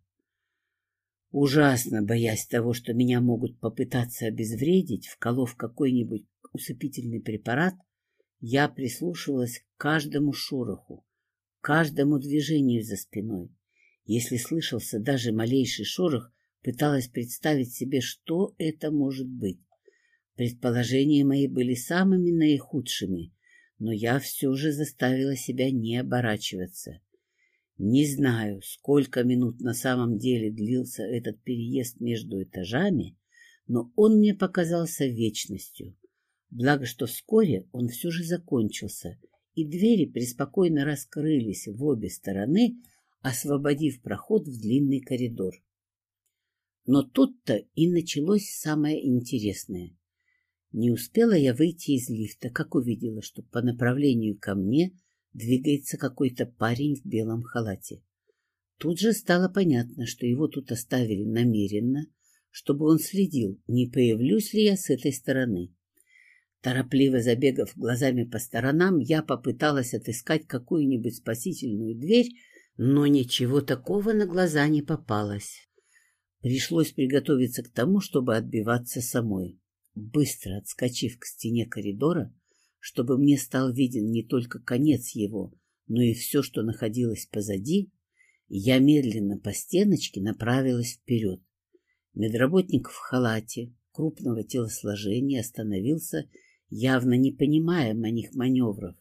Ужасно боясь того, что меня могут попытаться обезвредить, вколов какой-нибудь усыпительный препарат, я прислушивалась к каждому шороху, к каждому движению за спиной. Если слышался даже малейший шорох, пыталась представить себе, что это может быть. Предположения мои были самыми наихудшими, но я все же заставила себя не оборачиваться. Не знаю, сколько минут на самом деле длился этот переезд между этажами, но он мне показался вечностью. Благо, что вскоре он все же закончился, и двери преспокойно раскрылись в обе стороны, освободив проход в длинный коридор. Но тут-то и началось самое интересное. Не успела я выйти из лифта, как увидела, что по направлению ко мне двигается какой-то парень в белом халате. Тут же стало понятно, что его тут оставили намеренно, чтобы он следил, не появлюсь ли я с этой стороны. Торопливо забегав глазами по сторонам, я попыталась отыскать какую-нибудь спасительную дверь, но ничего такого на глаза не попалось. Пришлось приготовиться к тому, чтобы отбиваться самой. Быстро отскочив к стене коридора, чтобы мне стал виден не только конец его, но и все, что находилось позади, я медленно по стеночке направилась вперед. Медработник в халате, крупного телосложения, остановился, явно не понимая моих маневров.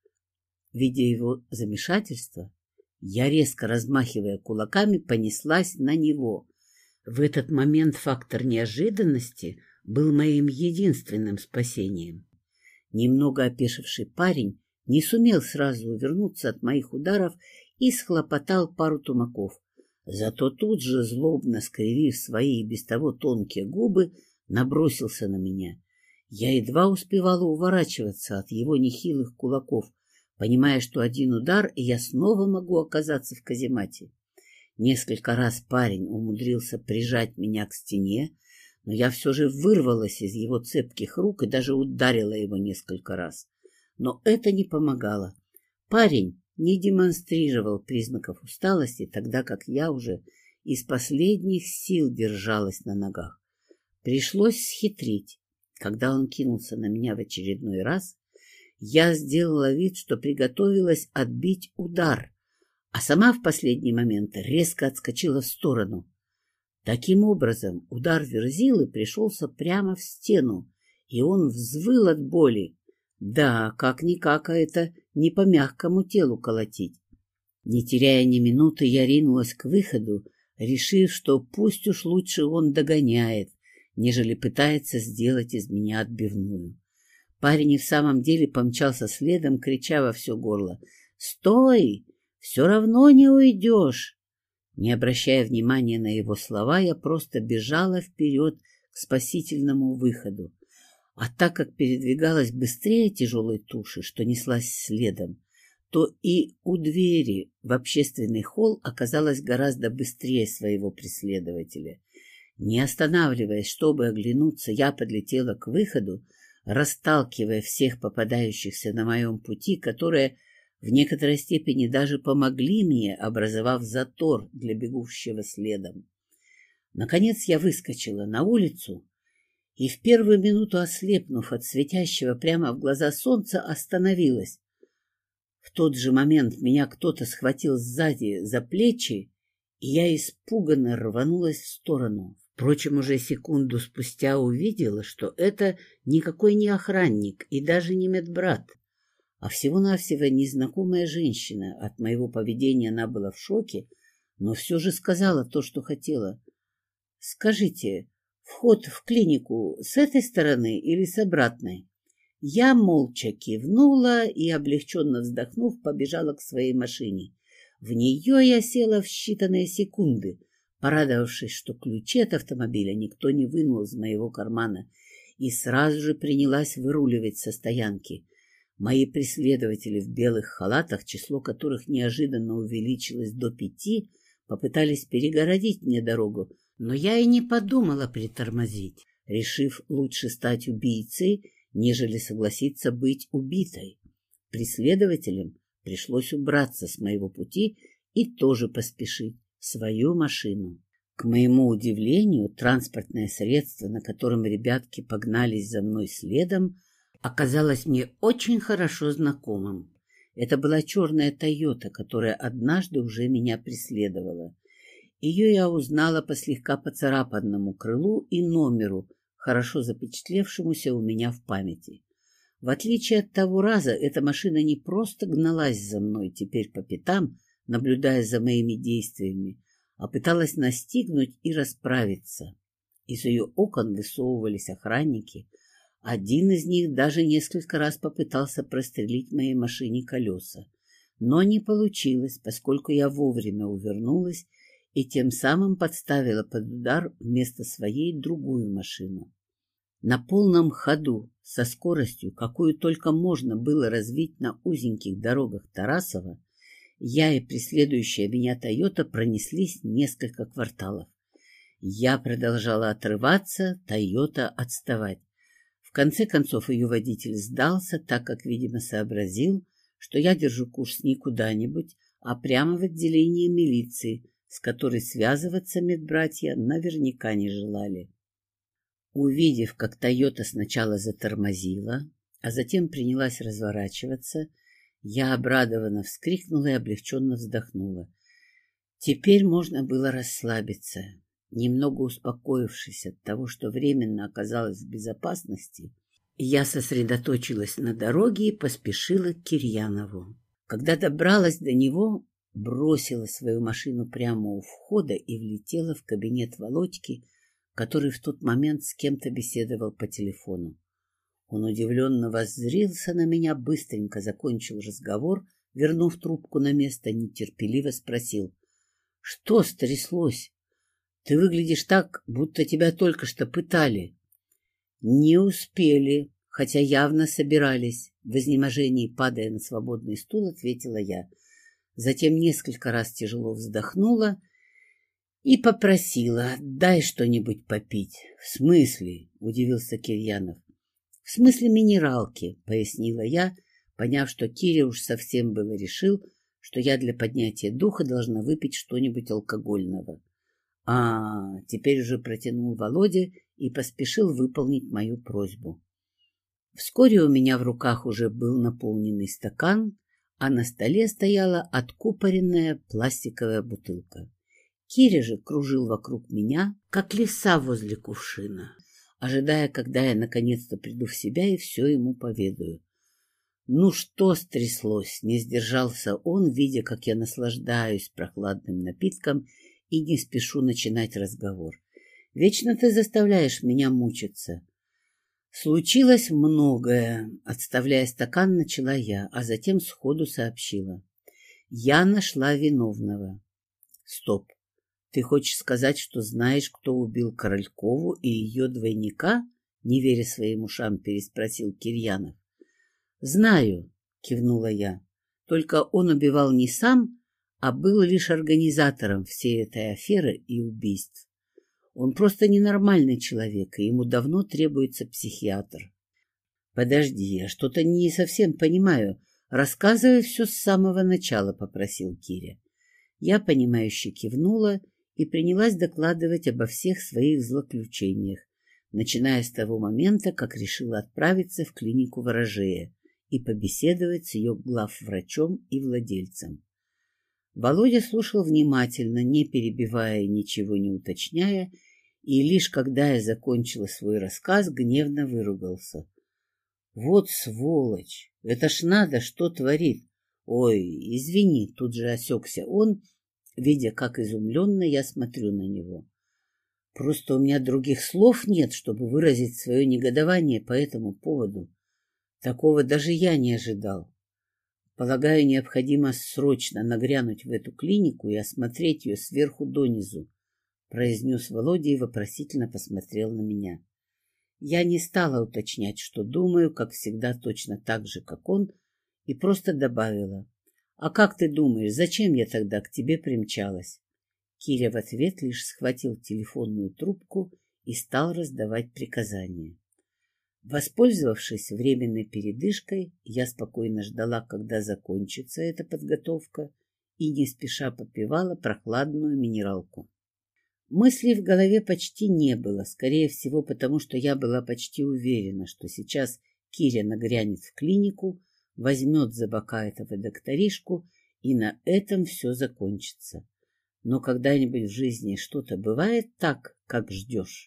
Видя его замешательство, я, резко размахивая кулаками, понеслась на него. В этот момент фактор неожиданности был моим единственным спасением. Немного опешивший парень не сумел сразу увернуться от моих ударов и схлопотал пару тумаков. Зато тут же, злобно скривив свои и без того тонкие губы, набросился на меня. Я едва успевала уворачиваться от его нехилых кулаков, понимая, что один удар, и я снова могу оказаться в каземате. Несколько раз парень умудрился прижать меня к стене, но я все же вырвалась из его цепких рук и даже ударила его несколько раз. Но это не помогало. Парень не демонстрировал признаков усталости, тогда как я уже из последних сил держалась на ногах. Пришлось схитрить. Когда он кинулся на меня в очередной раз, я сделала вид, что приготовилась отбить удар, а сама в последний момент резко отскочила в сторону. Таким образом, удар Верзилы пришелся прямо в стену, и он взвыл от боли. Да, как-никак, а это не по мягкому телу колотить. Не теряя ни минуты, я ринулась к выходу, решив, что пусть уж лучше он догоняет, нежели пытается сделать из меня отбивную. Парень и в самом деле помчался следом, крича во все горло: «Стой! Все равно не уйдешь!» Не обращая внимания на его слова, я просто бежала вперед к спасительному выходу. А так как передвигалась быстрее тяжелой туши, что неслась следом, то и у двери в общественный холл оказалась гораздо быстрее своего преследователя. Не останавливаясь, чтобы оглянуться, я подлетела к выходу, расталкивая всех попадающихся на моем пути, которые в некоторой степени даже помогли мне, образовав затор для бегущего следом. Наконец я выскочила на улицу и в первую минуту, ослепнув от светящего прямо в глаза солнца, остановилась. В тот же момент меня кто-то схватил сзади за плечи, и я испуганно рванулась в сторону. Впрочем, уже секунду спустя увидела, что это никакой не охранник и даже не медбрат, а всего-навсего незнакомая женщина. От моего поведения она была в шоке, но все же сказала то, что хотела. «Скажите, вход в клинику с этой стороны или с обратной?» Я молча кивнула и, облегченно вздохнув, побежала к своей машине. В нее я села в считанные секунды, порадовавшись, что ключи от автомобиля никто не вынул из моего кармана, и сразу же принялась выруливать со стоянки. Мои преследователи в белых халатах, число которых неожиданно увеличилось до пяти, попытались перегородить мне дорогу, но я и не подумала притормозить, решив лучше стать убийцей, нежели согласиться быть убитой. Преследователям пришлось убраться с моего пути и тоже поспешить в свою машину. К моему удивлению, транспортное средство, на котором ребятки погнались за мной следом, оказалось мне очень хорошо знакомым. Это была черная «Тойота», которая однажды уже меня преследовала. Ее я узнала по слегка поцарапанному крылу и номеру, хорошо запечатлевшемуся у меня в памяти. В отличие от того раза, эта машина не просто гналась за мной теперь по пятам, наблюдая за моими действиями, а пыталась настигнуть и расправиться. Из ее окон высовывались охранники, Один из них даже несколько раз попытался прострелить моей машине колеса, но не получилось, поскольку я вовремя увернулась и тем самым подставила под удар вместо своей другую машину. На полном ходу, со скоростью, какую только можно было развить на узеньких дорогах Тарасова, я и преследующая меня «Тойота» пронеслись несколько кварталов. Я продолжала отрываться, «Тойота» отставать. В конце концов ее водитель сдался, так как, видимо, сообразил, что я держу курс не куда-нибудь, а прямо в отделение милиции, с которой связываться медбратья наверняка не желали. Увидев, как «Тойота» сначала затормозила, а затем принялась разворачиваться, я обрадованно вскрикнула и облегченно вздохнула. Теперь можно было расслабиться. Немного успокоившись от того, что временно оказалась в безопасности, я сосредоточилась на дороге и поспешила к Кирьянову. Когда добралась до него, бросила свою машину прямо у входа и влетела в кабинет Володьки, который в тот момент с кем-то беседовал по телефону. Он удивленно воззрился на меня, быстренько закончил разговор, вернув трубку на место, нетерпеливо спросил: «Что стряслось? Ты выглядишь так, будто тебя только что пытали». «Не успели, хотя явно собирались», — в изнеможении, падая на свободный стул, ответила я. Затем несколько раз тяжело вздохнула и попросила: «Дай что-нибудь попить». «В смысле?» — удивился Кирьянов. «В смысле минералки», — пояснила я, поняв, что Киря уж совсем было решил, что я для поднятия духа должна выпить что-нибудь алкогольного. А, теперь уже протянул Володя и поспешил выполнить мою просьбу. Вскоре у меня в руках уже был наполненный стакан, а на столе стояла откупоренная пластиковая бутылка. Киря же кружил вокруг меня, как лиса возле кувшина, ожидая, когда я наконец-то приду в себя и все ему поведаю. «Ну что стряслось?» — не сдержался он, видя, как я наслаждаюсь прохладным напитком и не спешу начинать разговор. «Вечно ты заставляешь меня мучиться». «Случилось многое», — отставляя стакан, начала я, а затем сходу сообщила. «Я нашла виновного». «Стоп. Ты хочешь сказать, что знаешь, кто убил Королькову и ее двойника?» — не веря своим ушам, переспросил Кирьянов. «Знаю», — кивнула я. «Только он убивал не сам, а был лишь организатором всей этой аферы и убийств. Он просто ненормальный человек, и ему давно требуется психиатр». «Подожди, я что-то не совсем понимаю. Рассказывай все с самого начала», — попросил Киря. Я, понимающе кивнула и принялась докладывать обо всех своих злоключениях, начиная с того момента, как решила отправиться в клинику Ворожея и побеседовать с ее главврачом и владельцем. Володя слушал внимательно, не перебивая и ничего не уточняя, и лишь когда я закончила свой рассказ, гневно выругался. «Вот сволочь! Это ж надо, что творит! Ой, извини!» — тут же осекся он, видя, как изумленно я смотрю на него. «Просто у меня других слов нет, чтобы выразить свое негодование по этому поводу. Такого даже я не ожидал. Полагаю, необходимо срочно нагрянуть в эту клинику и осмотреть ее сверху донизу», — произнес Володя и вопросительно посмотрел на меня. Я не стала уточнять, что думаю, как всегда, точно так же, как он, и просто добавила: «А как ты думаешь, зачем я тогда к тебе примчалась?» Киря в ответ лишь схватил телефонную трубку и стал раздавать приказания. Воспользовавшись временной передышкой, я спокойно ждала, когда закончится эта подготовка, и не спеша попивала прохладную минералку. Мыслей в голове почти не было, скорее всего, потому что я была почти уверена, что сейчас Киря нагрянет в клинику, возьмет за бока этого докторишку, и на этом все закончится. Но когда-нибудь в жизни что-то бывает так, как ждешь.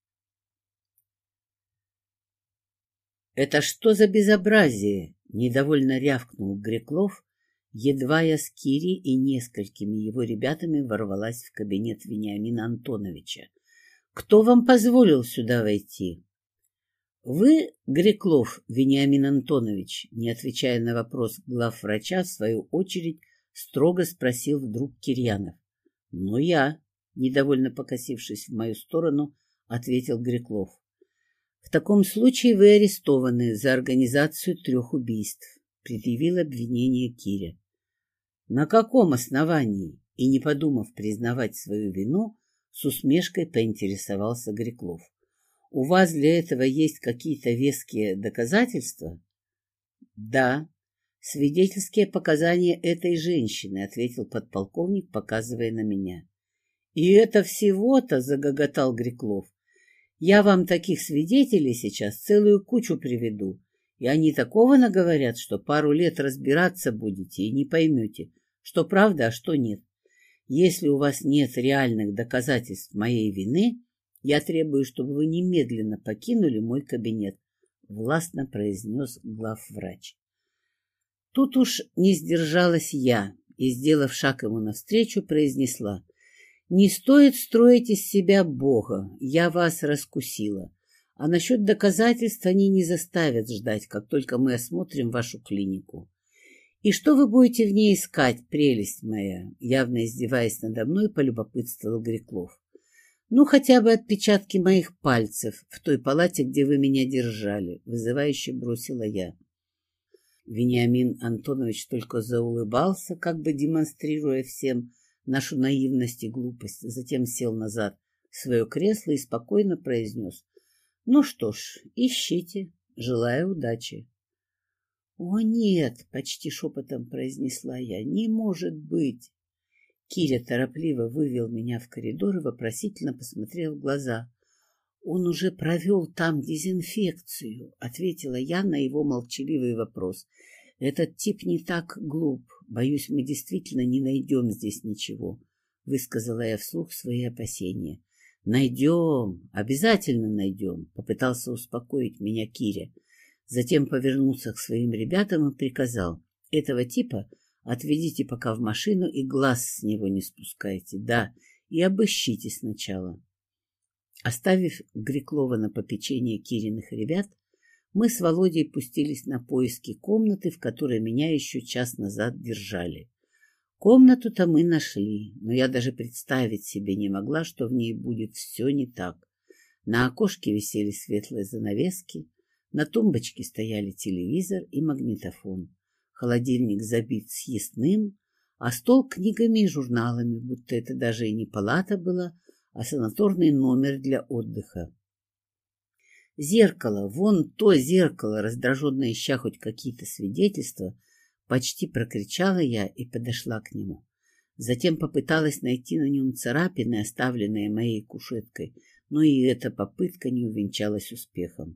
«Это что за безобразие?» — недовольно рявкнул Греклов, едва я с Кирей и несколькими его ребятами ворвалась в кабинет Вениамина Антоновича. «Кто вам позволил сюда войти?» Вы, Греклов Вениамин Антонович, не отвечая на вопрос главврача, в свою очередь строго спросил вдруг Кирьянов. — Ну, я, недовольно покосившись в мою сторону, ответил Греклов. — В таком случае вы арестованы за организацию трех убийств, предъявил обвинение Киря. — На каком основании? И, не подумав признавать свою вину, с усмешкой поинтересовался Греклов. — У вас для этого есть какие-то веские доказательства? — Да. Свидетельские показания этой женщины, — ответил подполковник, показывая на меня. — И это всего-то, — загоготал Греклов. — Я вам таких свидетелей сейчас целую кучу приведу, и они такого наговорят, что пару лет разбираться будете и не поймете, что правда, а что нет. Если у вас нет реальных доказательств моей вины, я требую, чтобы вы немедленно покинули мой кабинет, — властно произнес главврач. Тут уж не сдержалась я и, сделав шаг ему навстречу, произнесла: «Не стоит строить из себя Бога, я вас раскусила. А насчет доказательств они не заставят ждать, как только мы осмотрим вашу клинику. И что вы будете в ней искать, прелесть моя?» Явно издеваясь надо мной, полюбопытствовал Греклов. «Ну, хотя бы отпечатки моих пальцев в той палате, где вы меня держали», — вызывающе бросила я. Вениамин Антонович только заулыбался, как бы демонстрируя всем нашу наивность и глупость, затем сел назад в свое кресло и спокойно произнес: «Ну что ж, ищите, желаю удачи». «О нет!» — почти шепотом произнесла я. «Не может быть!» Киря торопливо вывел меня в коридор и вопросительно посмотрел в глаза. «Он уже провел там дезинфекцию», — ответила я на его молчаливый вопрос. «Этот тип не так глуп. Боюсь, мы действительно не найдем здесь ничего», — высказала я вслух свои опасения. «Найдем, обязательно найдем», — попытался успокоить меня Киря. Затем повернулся к своим ребятам и приказал: «Этого типа отведите пока в машину и глаз с него не спускайте, да, и обыщите сначала». Оставив Греклова на попечение Кириных ребят, мы с Володей пустились на поиски комнаты, в которой меня еще час назад держали. Комнату-то мы нашли, но я даже представить себе не могла, что в ней будет все не так. На окошке висели светлые занавески, на тумбочке стояли телевизор и магнитофон, холодильник забит съестным, а стол книгами и журналами, будто это даже и не палата была, а санаторный номер для отдыха. Зеркало, вон то зеркало, раздраженно ища хоть какие-то свидетельства, почти прокричала я и подошла к нему. Затем попыталась найти на нем царапины, оставленные моей кушеткой, но и эта попытка не увенчалась успехом.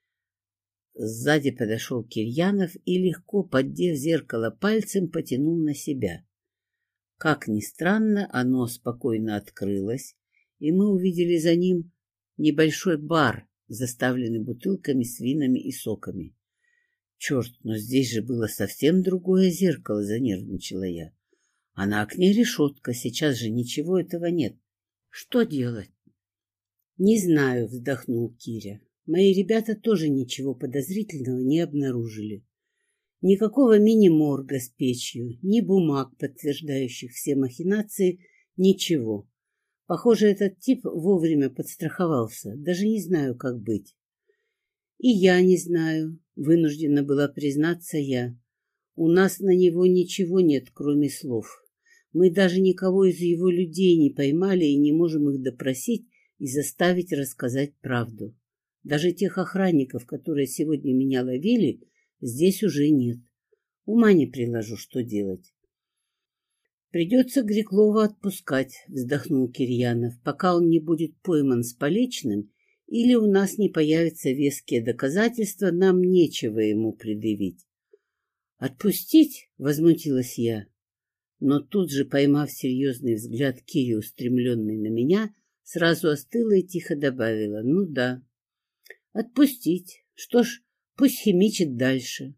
Сзади подошел Кирьянов и, легко поддев зеркало пальцем, потянул на себя. Как ни странно, оно спокойно открылось, и мы увидели за ним небольшой бар, заставленный бутылками с винами и соками. «Черт, но здесь же было совсем другое зеркало», — занервничала я. «А на окне решетка, сейчас же ничего этого нет. Что делать?» «Не знаю», — вздохнул Киря. «Мои ребята тоже ничего подозрительного не обнаружили. Никакого мини-морга с печью, ни бумаг, подтверждающих все махинации, ничего. Похоже, этот тип вовремя подстраховался. Даже не знаю, как быть». «И я не знаю», — вынуждена была признаться я. «У нас на него ничего нет, кроме слов. Мы даже никого из его людей не поймали и не можем их допросить и заставить рассказать правду. Даже тех охранников, которые сегодня меня ловили, здесь уже нет. Ума не приложу, что делать». «Придется Греклова отпускать», — вздохнул Кирьянов, «пока он не будет пойман с поличным, или у нас не появятся веские доказательства, нам нечего ему предъявить». «Отпустить?» — возмутилась я. Но тут же, поймав серьезный взгляд Кири, устремленный на меня, сразу остыла и тихо добавила: «Ну да, отпустить. Что ж, пусть химичит дальше».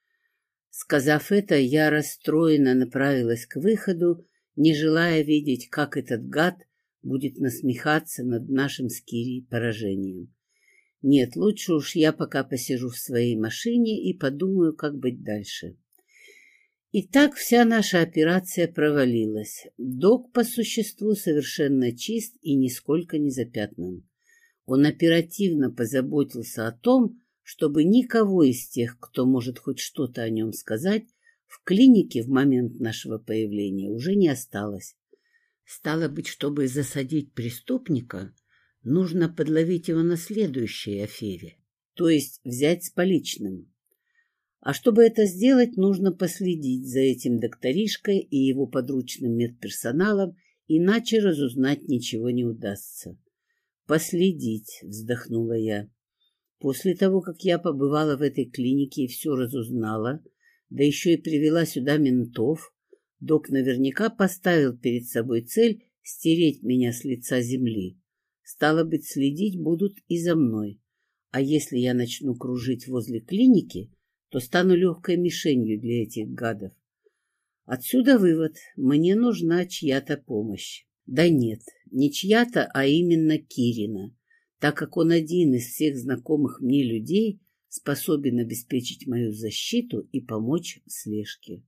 Сказав это, я расстроенно направилась к выходу, не желая видеть, как этот гад будет насмехаться над нашим с Кирей поражением. Нет, лучше уж я пока посижу в своей машине и подумаю, как быть дальше. Итак, вся наша операция провалилась. Док по существу совершенно чист и нисколько не запятнан. Он оперативно позаботился о том, чтобы никого из тех, кто может хоть что-то о нем сказать, в клинике в момент нашего появления уже не осталось. Стало быть, чтобы засадить преступника, нужно подловить его на следующей афере, то есть взять с поличным. А чтобы это сделать, нужно последить за этим докторишкой и его подручным медперсоналом, иначе разузнать ничего не удастся. «Последить», — вздохнула я. «После того, как я побывала в этой клинике и все разузнала, да еще и привела сюда ментов, док наверняка поставил перед собой цель стереть меня с лица земли. Стало быть, следить будут и за мной. А если я начну кружить возле клиники, то стану легкой мишенью для этих гадов. Отсюда вывод: мне нужна чья-то помощь. Да нет, не чья-то, а именно Кирина, так как он один из всех знакомых мне людей способен обеспечить мою защиту и помочь в слежке.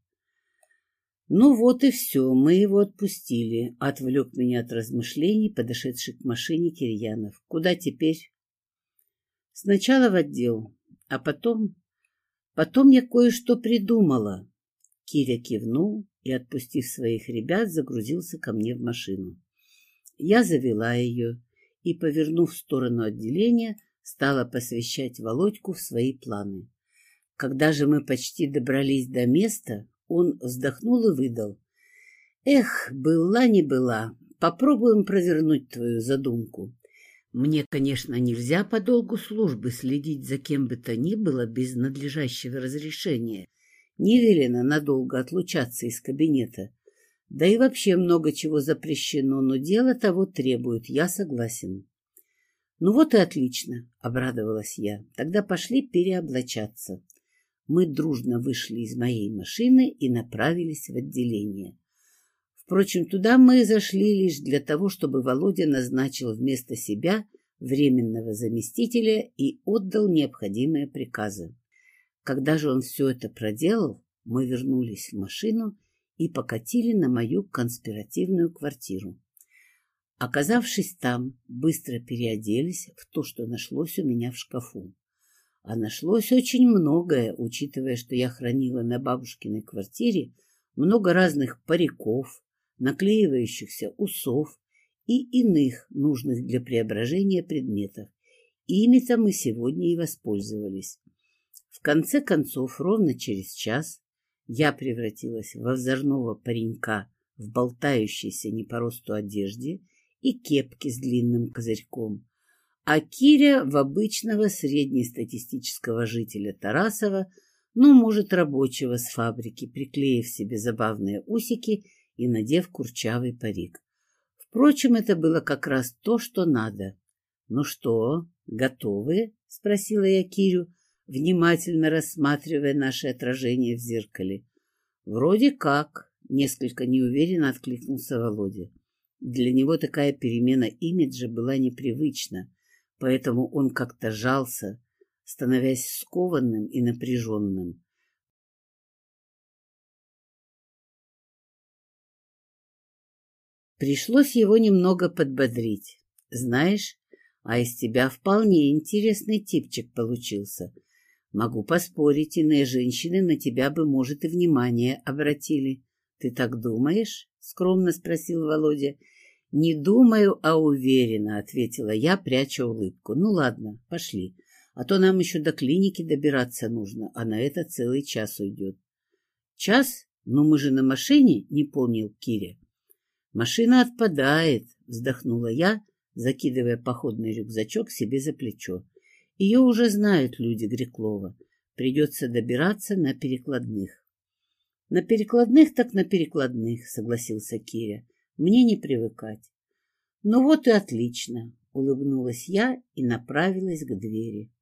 Ну вот и все, мы его отпустили, отвлек меня от размышлений подошедший к машине Кирьянов. Куда теперь? Сначала в отдел, а потом... Потом я кое-что придумала. Киря кивнул и, отпустив своих ребят, загрузился ко мне в машину. Я завела ее и, повернув в сторону отделения, стала посвящать Володьку в свои планы. Когда же мы почти добрались до места, он вздохнул и выдал: «Эх, была не была, попробуем провернуть твою задумку. Мне, конечно, нельзя по долгу службы следить за кем бы то ни было без надлежащего разрешения. Не велено надолго отлучаться из кабинета. Да и вообще много чего запрещено, но дело того требует, я согласен». «Ну вот и отлично», — обрадовалась я. «Тогда пошли переоблачаться». Мы дружно вышли из моей машины и направились в отделение. Впрочем, туда мы зашли лишь для того, чтобы Володя назначил вместо себя временного заместителя и отдал необходимые приказы. Когда же он все это проделал, мы вернулись в машину и покатили на мою конспиративную квартиру. Оказавшись там, быстро переоделись в то, что нашлось у меня в шкафу. А нашлось очень многое, учитывая, что я хранила на бабушкиной квартире много разных париков, наклеивающихся усов и иных нужных для преображения предметов. Ими-то мы сегодня и воспользовались. В конце концов, ровно через час я превратилась во взорного паренька в болтающейся не по росту одежде и кепке с длинным козырьком, а Киря в обычного среднестатистического жителя Тарасова, ну, может, рабочего с фабрики, приклеив себе забавные усики и надев курчавый парик. Впрочем, это было как раз то, что надо. «Ну что, готовы?» — спросила я Кирю, внимательно рассматривая наше отражение в зеркале. «Вроде как», — несколько неуверенно откликнулся Володя. Для него такая перемена имиджа была непривычна, поэтому он как-то жался, становясь скованным и напряженным. Пришлось его немного подбодрить. «Знаешь, а из тебя вполне интересный типчик получился. Могу поспорить, иные женщины на тебя бы, может, и внимание обратили. Ты так думаешь?» — скромно спросил Володя. «Не думаю, а уверена», — ответила я, пряча улыбку. «Ну ладно, пошли, а то нам еще до клиники добираться нужно, а на это целый час уйдет». «Час? Ну мы же на машине», — не понял Киря. «Машина отпадает», — вздохнула я, закидывая походный рюкзачок себе за плечо. «Ее уже знают люди Греклова. Придется добираться на перекладных». «На перекладных так на перекладных», — согласился Киря. «Мне не привыкать». «Ну вот и отлично», — улыбнулась я и направилась к двери.